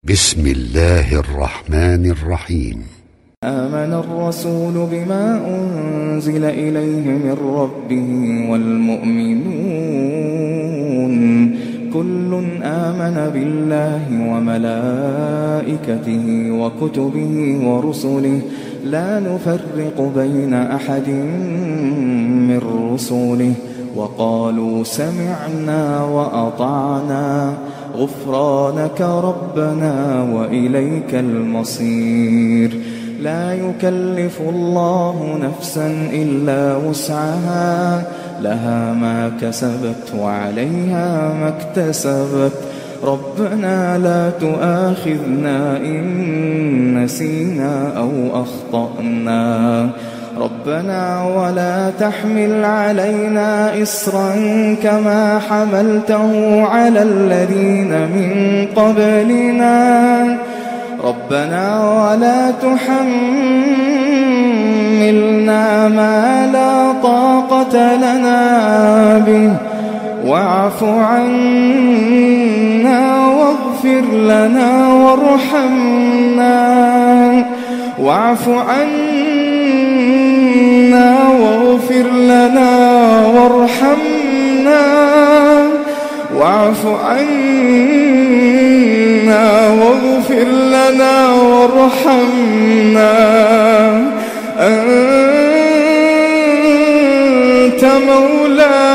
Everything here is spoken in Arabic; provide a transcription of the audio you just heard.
بسم الله الرحمن الرحيم. آمن الرسول بما أنزل إليه من ربه والمؤمنون كل آمن بالله وملائكته وكتبه ورسله لا نفرق بين أحد من رسله وقالوا سمعنا وأطعنا غفرانك ربنا وإليك المصير. لا يكلف الله نفسا إلا وسعها لها ما كسبت وعليها ما اكتسبت ربنا لا تؤاخذنا إن نسينا أو أخطأنا ربنا ولا تحمل علينا إصرا كما حملته على الذين من قبلنا ربنا ولا تحملنا ما لا طاقة لنا به واعف عنا واغفر لنا وارحمنا واعف عنا واغفر لنا وارحمنا واعف عنا واغفر لنا وارحمنا أنت مولانا